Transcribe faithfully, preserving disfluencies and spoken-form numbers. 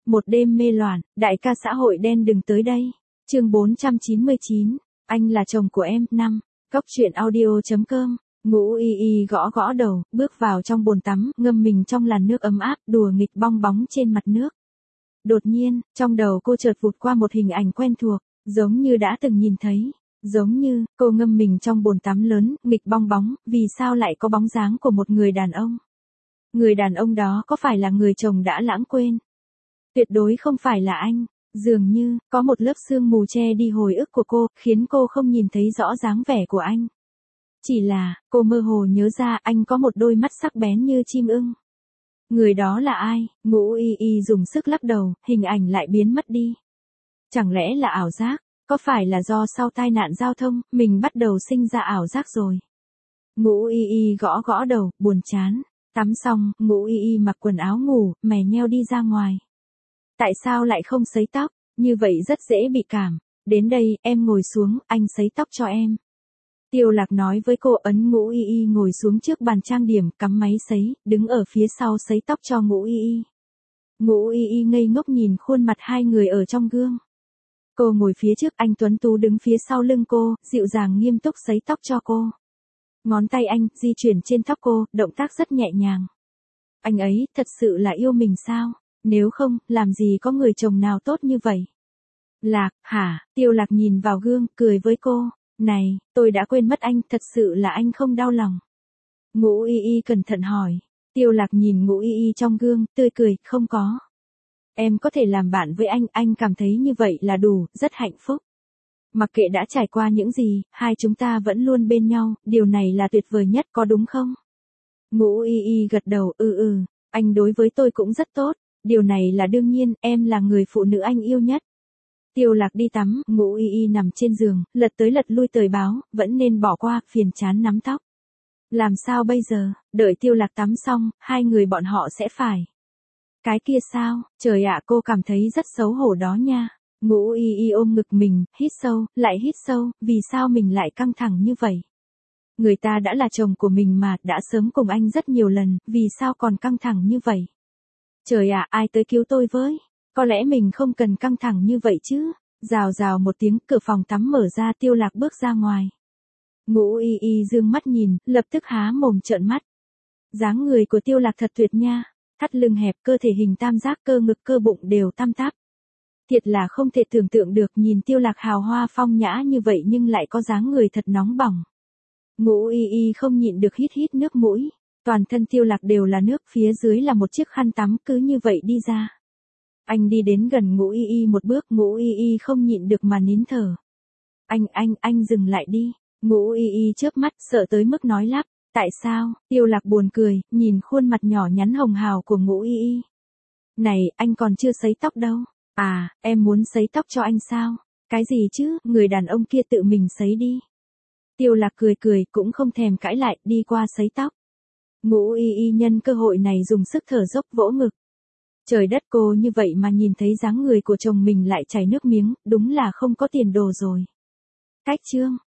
Một đêm mê loạn, đại ca xã hội đen đừng tới đây. Chương bốn trăm chín mươi chín, anh là chồng của em. Năm. Cốc truyện audio chấm com. Ngũ Y Y gõ gõ đầu, bước vào trong bồn tắm, ngâm mình trong làn nước ấm áp, đùa nghịch bong bóng trên mặt nước. Đột nhiên, trong đầu cô chợt vụt qua một hình ảnh quen thuộc, giống như đã từng nhìn thấy. Giống như, cô ngâm mình trong bồn tắm lớn, nghịch bong bóng, vì sao lại có bóng dáng của một người đàn ông? Người đàn ông đó có phải là người chồng đã lãng quên? Tuyệt đối không phải là anh. Dường như, có một lớp sương mù che đi hồi ức của cô, khiến cô không nhìn thấy rõ dáng vẻ của anh. Chỉ là, cô mơ hồ nhớ ra anh có một đôi mắt sắc bén như chim ưng. Người đó là ai? Ngũ Y Y dùng sức lắc đầu, hình ảnh lại biến mất đi. Chẳng lẽ là ảo giác? Có phải là do sau tai nạn giao thông, mình bắt đầu sinh ra ảo giác rồi? Ngũ Y Y gõ gõ đầu, buồn chán. Tắm xong, Ngũ Y Y mặc quần áo ngủ, mè nheo đi ra ngoài. Tại sao lại không sấy tóc? Như vậy rất dễ bị cảm. Đến đây, em ngồi xuống, anh sấy tóc cho em. Tiêu Lạc nói với cô, ấn Ngũ Y Y ngồi xuống trước bàn trang điểm, cắm máy sấy, đứng ở phía sau sấy tóc cho Ngũ Y Y. Ngũ Y Y ngây ngốc nhìn khuôn mặt hai người ở trong gương. Cô ngồi phía trước, anh tuấn tú đứng phía sau lưng cô, dịu dàng nghiêm túc sấy tóc cho cô. Ngón tay anh di chuyển trên tóc cô, động tác rất nhẹ nhàng. Anh ấy thật sự là yêu mình sao? Nếu không, làm gì có người chồng nào tốt như vậy? Lạc, hả? Tiêu Lạc nhìn vào gương, cười với cô. Này, tôi đã quên mất anh, thật sự là anh không đau lòng. Ngũ Y Y cẩn thận hỏi. Tiêu Lạc nhìn Ngũ Y Y trong gương, tươi cười, không có. Em có thể làm bạn với anh, anh cảm thấy như vậy là đủ, rất hạnh phúc. Mặc kệ đã trải qua những gì, hai chúng ta vẫn luôn bên nhau, điều này là tuyệt vời nhất, có đúng không? Ngũ Y Y gật đầu, ừ ừ, anh đối với tôi cũng rất tốt, điều này là đương nhiên, em là người phụ nữ anh yêu nhất. Tiêu Lạc đi tắm, Ngũ Y Y nằm trên giường, lật tới lật lui tờ báo, vẫn nên bỏ qua, phiền chán nắm tóc. Làm sao bây giờ, đợi Tiêu Lạc tắm xong, hai người bọn họ sẽ phải. Cái kia sao, trời ạ, cô cảm thấy rất xấu hổ đó nha. Ngũ Y Y ôm ngực mình, hít sâu, lại hít sâu, vì sao mình lại căng thẳng như vậy? Người ta đã là chồng của mình mà, đã sớm cùng anh rất nhiều lần, vì sao còn căng thẳng như vậy? Trời ạ, ai tới cứu tôi với? Có lẽ mình không cần căng thẳng như vậy chứ. Rào rào một tiếng, cửa phòng tắm mở ra, Tiêu Lạc bước ra ngoài. Ngũ Y Y dương mắt nhìn, lập tức há mồm trợn mắt. Dáng người của Tiêu Lạc thật tuyệt nha. Thắt lưng hẹp, cơ thể hình tam giác, cơ ngực cơ bụng đều tăm tắp. Thiệt là không thể tưởng tượng được, nhìn Tiêu Lạc hào hoa phong nhã như vậy nhưng lại có dáng người thật nóng bỏng. Ngũ Y Y không nhịn được hít hít nước mũi. Toàn thân Tiêu Lạc đều là nước, phía dưới là một chiếc khăn tắm, cứ như vậy đi ra. Anh đi đến gần Ngũ Y Y một bước, Ngũ Y Y không nhịn được mà nín thở. Anh, anh, anh dừng lại đi. Ngũ Y Y chớp mắt, sợ tới mức nói lắp. Tại sao? Tiêu Lạc buồn cười, nhìn khuôn mặt nhỏ nhắn hồng hào của Ngũ Y Y. Này, anh còn chưa sấy tóc đâu. À, em muốn sấy tóc cho anh sao? Cái gì chứ, người đàn ông kia tự mình sấy đi. Tiêu Lạc cười cười, cũng không thèm cãi lại, đi qua sấy tóc. Ngũ Y Y nhân cơ hội này dùng sức thở dốc vỗ ngực. Trời đất, cô như vậy mà nhìn thấy dáng người của chồng mình lại chảy nước miếng, đúng là không có tiền đồ rồi. Cách chương